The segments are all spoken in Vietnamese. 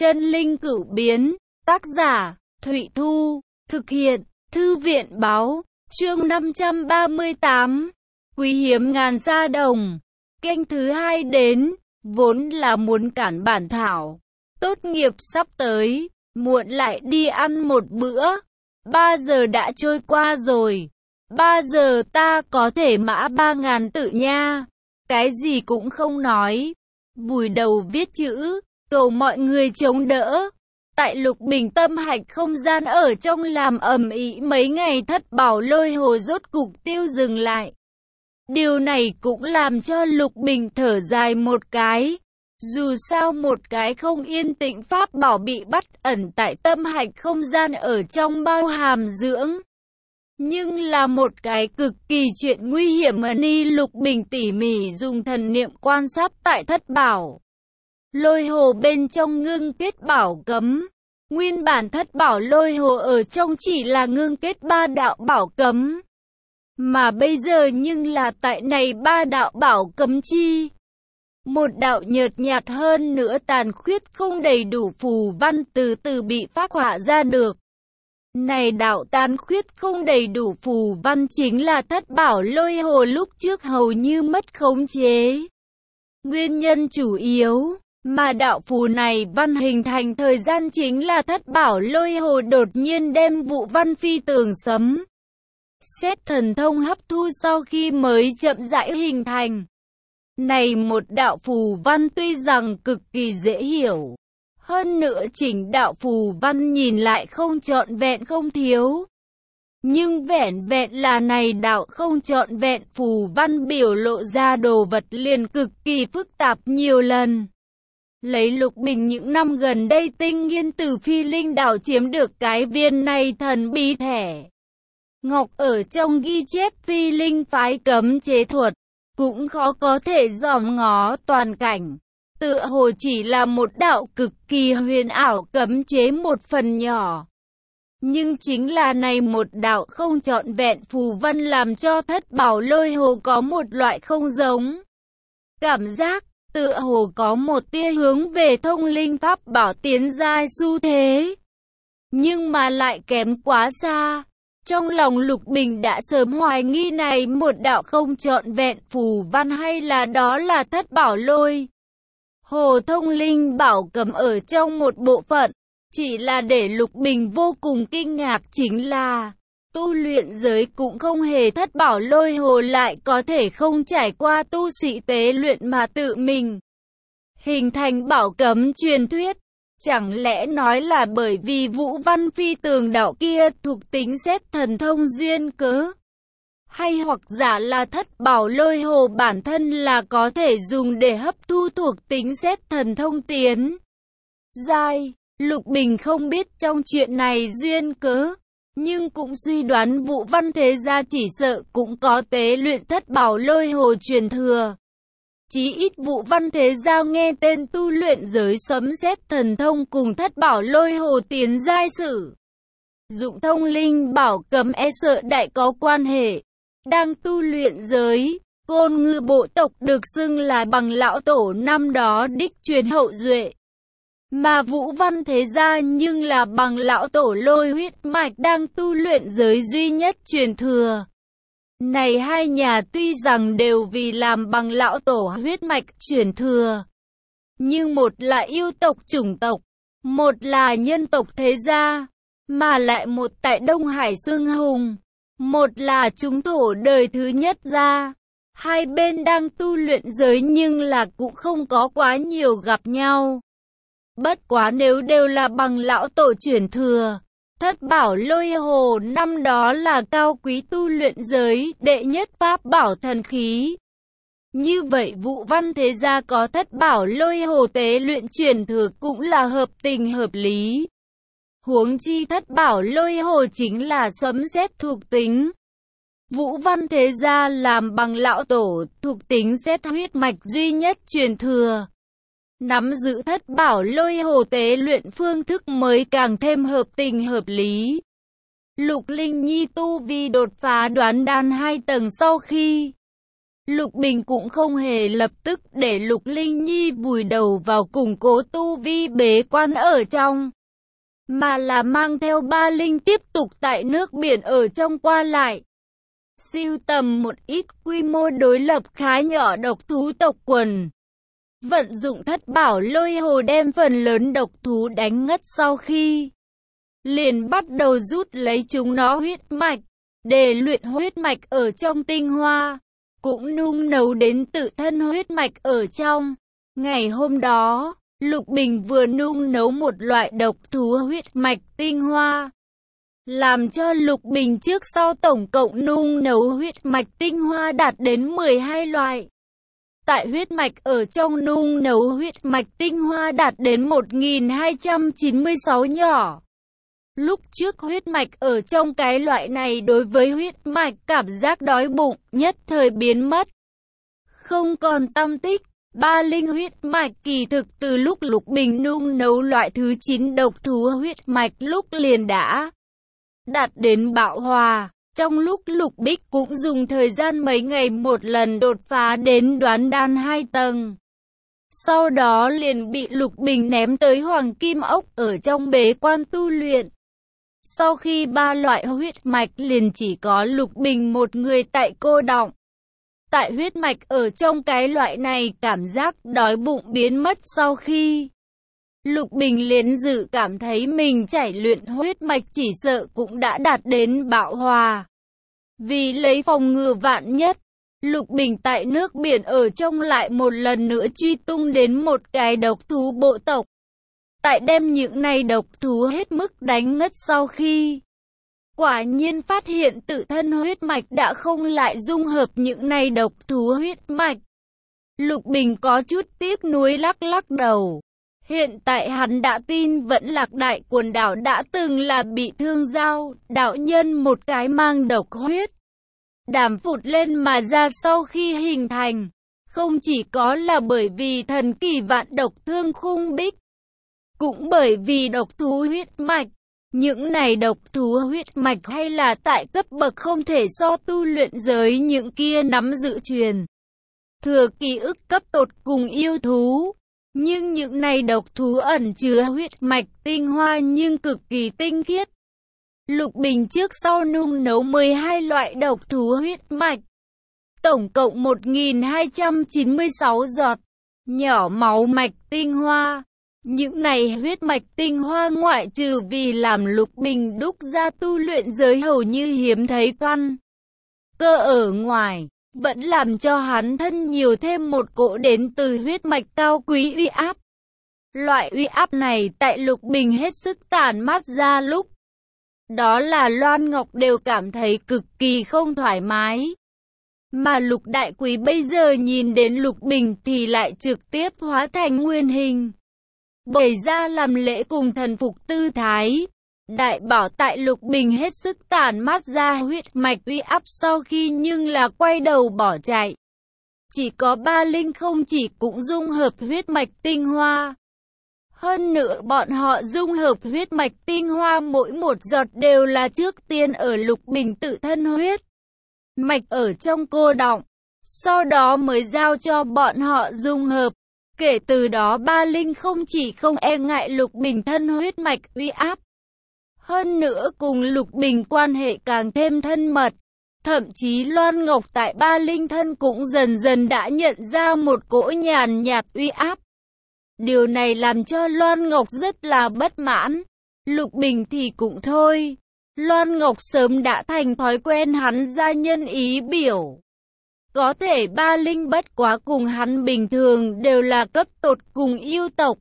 Chân linh cửu biến, tác giả, Thụy Thu, thực hiện, Thư viện báo, chương 538, quý hiếm ngàn sa đồng, kênh thứ 2 đến, vốn là muốn cản bản thảo, tốt nghiệp sắp tới, muộn lại đi ăn một bữa, 3 giờ đã trôi qua rồi, 3 giờ ta có thể mã 3.000 tự nha, cái gì cũng không nói, vùi đầu viết chữ, cầu mọi người chống đỡ. Tại Lục Bình tâm hạch không gian ở trong làm ầm ĩ mấy ngày, Thất Bảo Lôi Hồ rốt cục tiêu dừng lại. Điều này cũng làm cho Lục Bình thở dài một cái. Dù sao một cái không yên tĩnh pháp bảo bị bắt ẩn tại tâm hạch không gian ở trong bao hàm dưỡng. Nhưng là một cái cực kỳ chuyện nguy hiểm mà Lục Bình tỉ mỉ dùng thần niệm quan sát tại Thất Bảo Lôi Hồ bên trong ngưng kết bảo cấm. Nguyên bản Thất Bảo Lôi Hồ ở trong chỉ là ngưng kết 3 đạo bảo cấm. Mà bây giờ nhưng là tại này 3 đạo bảo cấm chi. Một đạo nhợt nhạt hơn nữa tàn khuyết không đầy đủ phù văn từ từ bị phác họa ra được. Này đạo tàn khuyết không đầy đủ phù văn chính là Thất Bảo Lôi Hồ lúc trước hầu như mất khống chế. Nguyên nhân chủ yếu mà đạo phù này văn hình thành thời gian chính là Thất Bảo Lôi Hồ đột nhiên đem vụ văn phi tường sấm sét thần thông hấp thu sau khi mới chậm rãi hình thành. Này một đạo phù văn tuy rằng cực kỳ dễ hiểu, hơn nữa chỉnh đạo phù văn nhìn lại không trọn vẹn không thiếu. Nhưng vẻn vẹn là này đạo không trọn vẹn phù văn biểu lộ ra đồ vật liền cực kỳ phức tạp nhiều lần. Lấy Lục Bình những năm gần đây tinh nghiên từ Phi Linh Đảo chiếm được cái viên này thần bí thẻ ngọc ở trong ghi chép Phi Linh phái cấm chế thuật, cũng khó có thể dòm ngó toàn cảnh. Tựa hồ chỉ là một đạo cực kỳ huyền ảo cấm chế một phần nhỏ. Nhưng chính là này một đạo không trọn vẹn phù văn làm cho Thất Bảo Lôi Hồ có một loại không giống cảm giác, tựa hồ có một tia hướng về thông linh pháp bảo tiến giai xu thế. Nhưng mà lại kém quá xa. Trong lòng Lục Bình đã sớm hoài nghi này một đạo không trọn vẹn phù văn hay là đó là Thất Bảo Lôi Hồ thông linh bảo cấm ở trong một bộ phận. Chỉ là để Lục Bình vô cùng kinh ngạc chính là tu luyện giới cũng không hề Thất Bảo Lôi Hồ lại có thể không trải qua tu sĩ tế luyện mà tự mình hình thành bảo cấm truyền thuyết. Chẳng lẽ nói là bởi vì Vũ Văn Phi tường đạo kia thuộc tính xét thần thông duyên cớ? Hay hoặc giả là Thất Bảo Lôi Hồ bản thân là có thể dùng để hấp thu thuộc tính xét thần thông tiến giai? Lục Bình không biết trong chuyện này duyên cớ, nhưng cũng suy đoán Vũ Văn thế gia chỉ sợ cũng có tế luyện Thất Bảo Lôi Hồ truyền thừa. Chí ít Vũ Văn thế gia nghe tên tu luyện giới sấm sét thần thông cùng Thất Bảo Lôi Hồ tiến giai sử dụng thông linh bảo cấm e sợ đại có quan hệ. Đang tu luyện giới, Côn Ngư bộ tộc được xưng là bằng lão tổ năm đó đích truyền hậu duệ. Mà Vũ Văn thế gia nhưng là bằng lão tổ Lôi huyết mạch đang tu luyện giới duy nhất truyền thừa. Này hai nhà tuy rằng đều vì làm bằng lão tổ huyết mạch truyền thừa, nhưng một là yêu tộc chủng tộc, một là nhân tộc thế gia, mà lại một tại Đông Hải Xương Hùng, một là chúng thổ đời thứ nhất gia. Hai bên đang tu luyện giới nhưng là cũng không có quá nhiều gặp nhau. Bất quá nếu đều là bằng lão tổ truyền thừa, Thất Bảo Lôi Hồ năm đó là cao quý tu luyện giới đệ nhất pháp bảo thần khí. Như vậy Vũ Văn thế gia có Thất Bảo Lôi Hồ tế luyện truyền thừa cũng là hợp tình hợp lý. Huống chi Thất Bảo Lôi Hồ chính là sấm sét thuộc tính. Vũ Văn thế gia làm bằng lão tổ thuộc tính sét huyết mạch duy nhất truyền thừa. Nắm giữ Thất Bảo Lôi Hồ tế luyện phương thức mới càng thêm hợp tình hợp lý. Lục Linh Nhi tu vi đột phá đoán đan 2 tầng sau khi Lục Bình cũng không hề lập tức để Lục Linh Nhi vùi đầu vào củng cố tu vi bế quan ở trong, mà là mang theo Ba Linh tiếp tục tại nước biển ở trong qua lại, sưu tầm một ít quy mô đối lập khá nhỏ độc thú tộc quần. Vận dụng thất bảo lôi hồ đem phần lớn độc thú đánh ngất sau khi liền bắt đầu rút lấy chúng nó huyết mạch, để luyện huyết mạch ở trong tinh hoa, cũng nung nấu đến tự thân huyết mạch ở trong. Ngày hôm đó, Lục Bình vừa nung nấu một loại độc thú huyết mạch tinh hoa, làm cho Lục Bình trước sau tổng cộng nung nấu huyết mạch tinh hoa đạt đến 12 loại. Tại huyết mạch ở trong nung nấu huyết mạch tinh hoa đạt đến 1296 nhỏ. Lúc trước huyết mạch ở trong cái loại này đối với huyết mạch cảm giác đói bụng nhất thời biến mất, không còn tăm tích. Ba Linh huyết mạch kỳ thực từ lúc Lục Bình nung nấu loại thứ 9 độc thú huyết mạch lúc liền đã đạt đến bạo hòa. Trong lúc Lục Bích cũng dùng thời gian mấy ngày một lần đột phá đến đoán đan 2 tầng. Sau đó liền bị Lục Bình ném tới Hoàng Kim Ốc ở trong bế quan tu luyện. Sau khi 3 loại huyết mạch liền chỉ có Lục Bình một người tại cô đọng. Tại huyết mạch ở trong cái loại này cảm giác đói bụng biến mất sau khi Lục Bình liền dự cảm thấy mình chảy luyện huyết mạch chỉ sợ cũng đã đạt đến bạo hòa. Vì lấy phòng ngừa vạn nhất, Lục Bình tại nước biển ở trong lại một lần nữa truy tung đến một cái độc thú bộ tộc. Tại đem những này độc thú hết mức đánh ngất sau khi quả nhiên phát hiện tự thân huyết mạch đã không lại dung hợp những này độc thú huyết mạch. Lục Bình có chút tiếc nuối lắc lắc đầu. Hiện tại hắn đã tin vẫn Lạc Đại quần đảo đã từng là bị Thương Giao, đạo nhân một cái mang độc huyết đàm phụt lên mà ra sau khi hình thành. Không chỉ có là bởi vì thần kỳ vạn độc thương khung bích, cũng bởi vì độc thú huyết mạch. Những này độc thú huyết mạch hay là tại cấp bậc không thể so tu luyện giới những kia nắm giữ truyền thừa ký ức cấp tột cùng yêu thú. Nhưng những này độc thú ẩn chứa huyết mạch tinh hoa nhưng cực kỳ tinh khiết. Lục Bình trước sau nung nấu 12 loại độc thú huyết mạch, tổng cộng 1296 giọt nhỏ máu mạch tinh hoa. Những này huyết mạch tinh hoa ngoại trừ vì làm Lục Bình đúc ra tu luyện giới hầu như hiếm thấy căn cơ ở ngoài, vẫn làm cho hắn thân nhiều thêm một cỗ đến từ huyết mạch cao quý uy áp. Loại uy áp này tại Lục Bình hết sức tản mát ra lúc đó là Loan Ngọc đều cảm thấy cực kỳ không thoải mái. Mà Lục Đại Quý bây giờ nhìn đến Lục Bình thì lại trực tiếp hóa thành nguyên hình, bày ra làm lễ cùng thần phục tư thái. Đại bảo tại Lục Bình hết sức tản mát ra huyết mạch uy áp sau khi nhưng là quay đầu bỏ chạy. Chỉ có Ba Linh không chỉ cũng dung hợp huyết mạch tinh hoa. Hơn nữa bọn họ dung hợp huyết mạch tinh hoa mỗi một giọt đều là trước tiên ở Lục Bình tự thân huyết mạch ở trong cô đọng, sau đó mới giao cho bọn họ dung hợp. Kể từ đó Ba Linh không chỉ không e ngại Lục Bình thân huyết mạch uy áp, hơn nữa cùng Lục Bình quan hệ càng thêm thân mật. Thậm chí Loan Ngọc tại Ba Linh thân cũng dần dần đã nhận ra một cỗ nhàn nhạt uy áp. Điều này làm cho Loan Ngọc rất là bất mãn. Lục Bình thì cũng thôi. Loan Ngọc sớm đã thành thói quen hắn ra nhân ý biểu. Có thể Ba Linh bất quá cùng hắn bình thường đều là cấp tột cùng yêu tộc.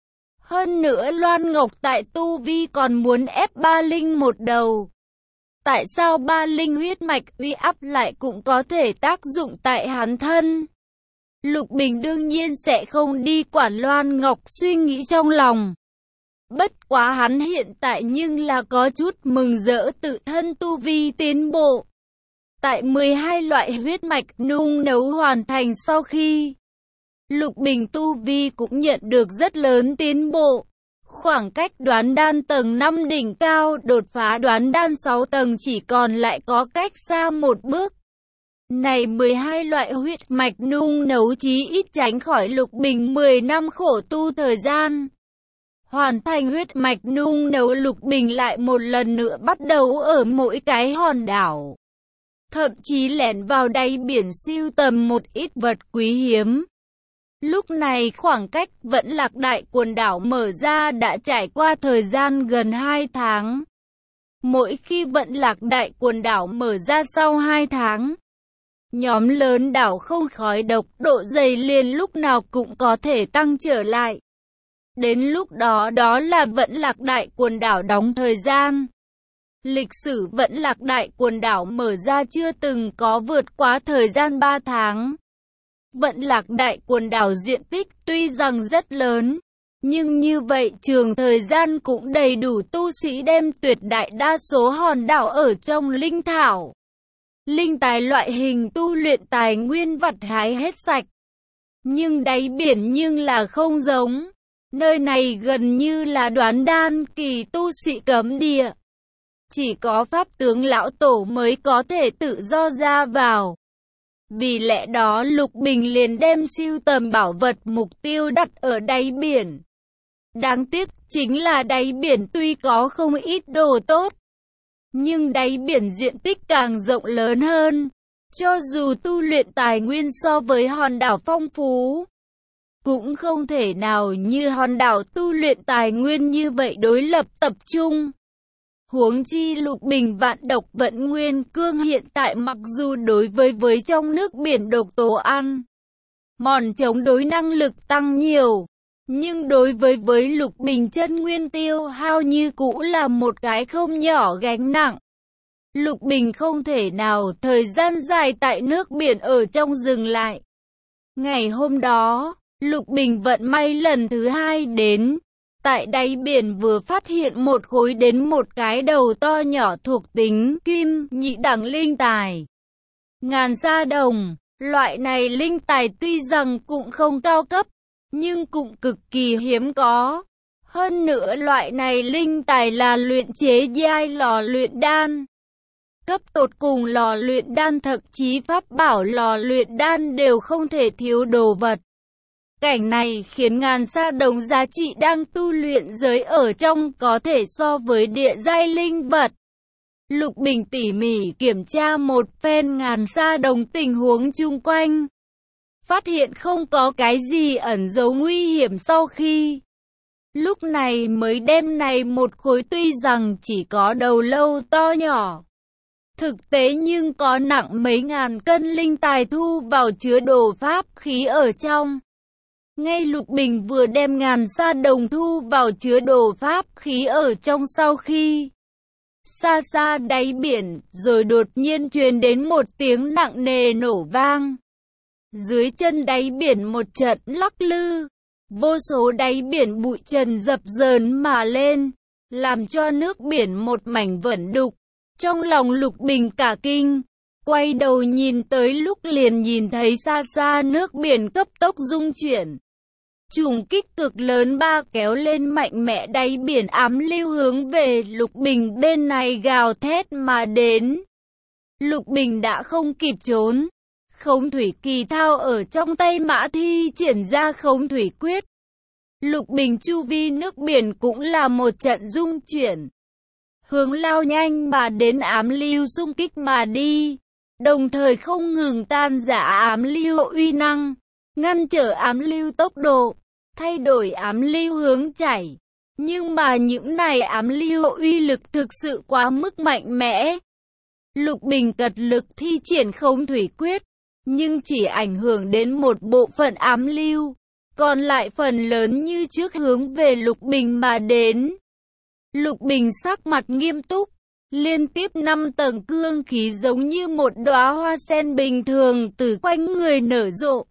Hơn nữa Loan Ngọc tại tu vi còn muốn ép Ba Linh một đầu. Tại sao Ba Linh huyết mạch uy áp lại cũng có thể tác dụng tại hắn thân? Lục Bình đương nhiên sẽ không đi quản Loan Ngọc suy nghĩ trong lòng. Bất quá hắn hiện tại nhưng là có chút mừng rỡ tự thân tu vi tiến bộ. Tại 12 loại huyết mạch nung nấu hoàn thành sau khi Lục Bình tu vi cũng nhận được rất lớn tiến bộ. Khoảng cách đoán đan tầng 5 đỉnh cao đột phá đoán đan 6 tầng chỉ còn lại có cách xa một bước. Này 12 loại huyết mạch nung nấu chí ít tránh khỏi Lục Bình 10 năm khổ tu thời gian. Hoàn thành huyết mạch nung nấu, Lục Bình lại một lần nữa bắt đầu ở mỗi cái hòn đảo. Thậm chí lẻn vào đáy biển sưu tầm một ít vật quý hiếm. Lúc này khoảng cách Vẫn Lạc Đại quần đảo mở ra đã trải qua thời gian gần 2 tháng. Mỗi khi Vẫn Lạc Đại quần đảo mở ra sau 2 tháng, nhóm lớn đảo không khói độc, độ dày liền lúc nào cũng có thể tăng trở lại. Đến lúc đó đó là Vẫn Lạc Đại quần đảo đóng thời gian. Lịch sử Vẫn Lạc Đại quần đảo mở ra chưa từng có vượt quá thời gian 3 tháng. Vẫn Lạc Đại quần đảo diện tích tuy rằng rất lớn, nhưng như vậy trường thời gian cũng đầy đủ tu sĩ đem tuyệt đại đa số hòn đảo ở trong linh thảo, linh tài loại hình tu luyện tài nguyên vật hái hết sạch. Nhưng đáy biển nhưng là không giống. Nơi này gần như là Đoán Đan kỳ tu sĩ cấm địa. Chỉ có pháp tướng lão tổ mới có thể tự do ra vào. Vì lẽ đó Lục Bình liền đem sưu tầm bảo vật mục tiêu đặt ở đáy biển. Đáng tiếc chính là đáy biển tuy có không ít đồ tốt, nhưng đáy biển diện tích càng rộng lớn hơn. Cho dù tu luyện tài nguyên so với hòn đảo phong phú, cũng không thể nào như hòn đảo tu luyện tài nguyên như vậy đối lập tập trung. Huống chi Lục Bình vạn độc vẫn nguyên cương hiện tại mặc dù đối với trong nước biển độc tố ăn mòn chống đối năng lực tăng nhiều, nhưng đối với Lục Bình chân nguyên tiêu hao như cũ là một cái không nhỏ gánh nặng. Lục Bình không thể nào thời gian dài tại nước biển ở trong dừng lại. Ngày hôm đó, Lục Bình vận may lần thứ 2 đến. Tại đáy biển vừa phát hiện một khối đến một cái đầu to nhỏ thuộc tính kim nhị đẳng linh tài. Ngàn sa đồng, loại này linh tài tuy rằng cũng không cao cấp, nhưng cũng cực kỳ hiếm có. Hơn nữa loại này linh tài là luyện chế giai lò luyện đan. Cấp tột cùng lò luyện đan thậm chí pháp bảo lò luyện đan đều không thể thiếu đồ vật. Cảnh này khiến ngàn sa đồng giá trị đang tu luyện giới ở trong có thể so với địa giai linh vật. Lục Bình tỉ mỉ kiểm tra một phen ngàn sa đồng tình huống chung quanh. Phát hiện không có cái gì ẩn giấu nguy hiểm sau khi. Lúc này mới đem này một khối tuy rằng chỉ có đầu lâu to nhỏ. Thực tế nhưng có nặng mấy ngàn cân linh tài thu vào chứa đồ pháp khí ở trong. Ngay Lục Bình vừa đem ngàn sa đồng thu vào chứa đồ pháp khí ở trong sau khi xa xa đáy biển, rồi đột nhiên truyền đến một tiếng nặng nề nổ vang. Dưới chân đáy biển một trận lắc lư, vô số đáy biển bụi trần dập dờn mà lên, làm cho nước biển một mảnh vẩn đục. Trong lòng Lục Bình cả kinh, quay đầu nhìn tới lúc liền nhìn thấy xa xa nước biển cấp tốc rung chuyển. Trùng kích cực lớn ba kéo lên mạnh mẽ đáy biển ám lưu hướng về Lục Bình bên này gào thét mà đến. Lục Bình đã không kịp trốn. Khống thủy kỳ thao ở trong tay mã thi triển ra khống thủy quyết. Lục Bình chu vi nước biển cũng là một trận rung chuyển. Hướng lao nhanh mà đến ám lưu xung kích mà đi. Đồng thời không ngừng tan rã ám lưu uy năng. Ngăn trở ám lưu tốc độ. Thay đổi ám lưu hướng chảy. Nhưng mà những này ám lưu uy lực thực sự quá mức mạnh mẽ. Lục Bình cật lực thi triển khống thủy quyết. Nhưng chỉ ảnh hưởng đến một bộ phận ám lưu. Còn lại phần lớn như trước hướng về Lục Bình mà đến. Lục Bình sắc mặt nghiêm túc. Liên tiếp 5 tầng cương khí giống như một đóa hoa sen bình thường từ quanh người nở rộ.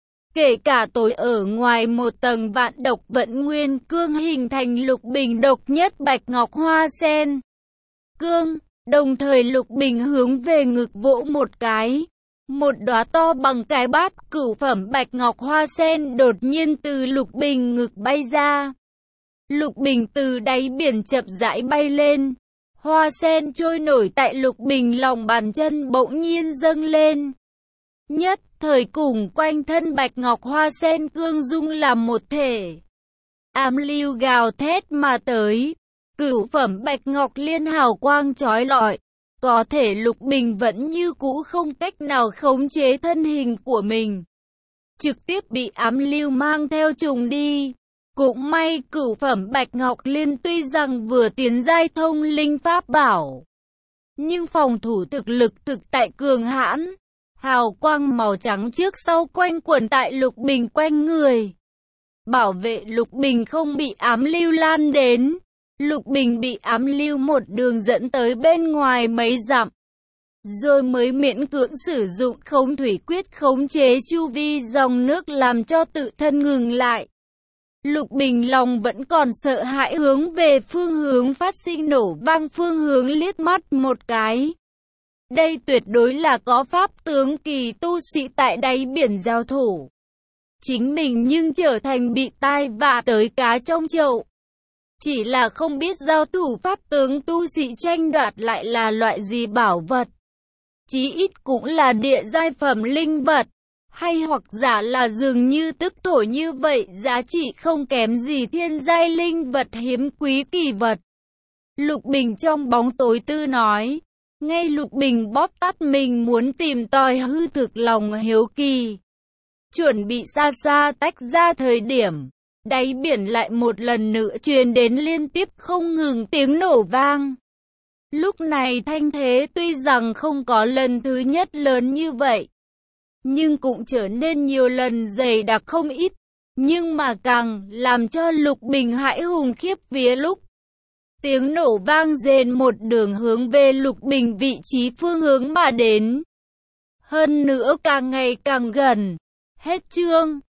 Kể cả tối ở ngoài một tầng vạn độc vẫn nguyên cương hình thành Lục Bình độc nhất bạch ngọc hoa sen. Cương, đồng thời Lục Bình hướng về ngực vỗ một cái. Một đóa to bằng cái bát cửu phẩm bạch ngọc hoa sen đột nhiên từ Lục Bình ngực bay ra. Lục Bình từ đáy biển chậm rãi bay lên. Hoa sen trôi nổi tại Lục Bình lòng bàn chân bỗng nhiên dâng lên. nhất thời cùng quanh thân bạch ngọc hoa sen cương dung làm một thể. Ám lưu gào thét mà tới, cửu phẩm bạch ngọc liên hào quang chói lọi. Có thể Lục Bình vẫn như cũ không cách nào khống chế thân hình của mình, trực tiếp bị ám lưu mang theo trùng đi. Cũng may cửu phẩm bạch ngọc liên tuy rằng vừa tiến giai thông linh pháp bảo, nhưng phòng thủ thực lực thực tại cường hãn. Hào quang màu trắng trước sau quanh quẩn tại Lục Bình quanh người, bảo vệ Lục Bình không bị ám lưu lan đến. Lục Bình bị ám lưu một đường dẫn tới bên ngoài mấy dặm, rồi mới miễn cưỡng sử dụng khống thủy quyết khống chế chu vi dòng nước làm cho tự thân ngừng lại. Lục Bình lòng vẫn còn sợ hãi hướng về phương hướng phát sinh nổ vang phương hướng liếc mắt một cái. Đây tuyệt đối là có pháp tướng kỳ tu sĩ tại đáy biển giao thủ. Chính mình nhưng trở thành bị tai vạ tới cá trong chậu. Chỉ là không biết giao thủ pháp tướng tu sĩ tranh đoạt lại là loại gì bảo vật. Chí ít cũng là địa giai phẩm linh vật. Hay hoặc giả là dường như tức thổi như vậy, giá trị không kém gì thiên giai linh vật hiếm quý kỳ vật. Lục Bình trong bóng tối tư nói. Ngay Lục Bình bóp tắt mình muốn tìm tòi hư thực lòng hiếu kỳ, chuẩn bị xa xa tách ra thời điểm, đáy biển lại một lần nữa truyền đến liên tiếp không ngừng tiếng nổ vang. Lúc này thanh thế tuy rằng không có lần thứ nhất lớn như vậy, nhưng cũng trở nên nhiều lần dày đặc không ít. Nhưng mà càng làm cho Lục Bình hãi hùng khiếp vía lúc tiếng nổ vang rền một đường hướng về Lục Bình vị trí phương hướng mà đến. Hơn nữa càng ngày càng gần. Hết chương.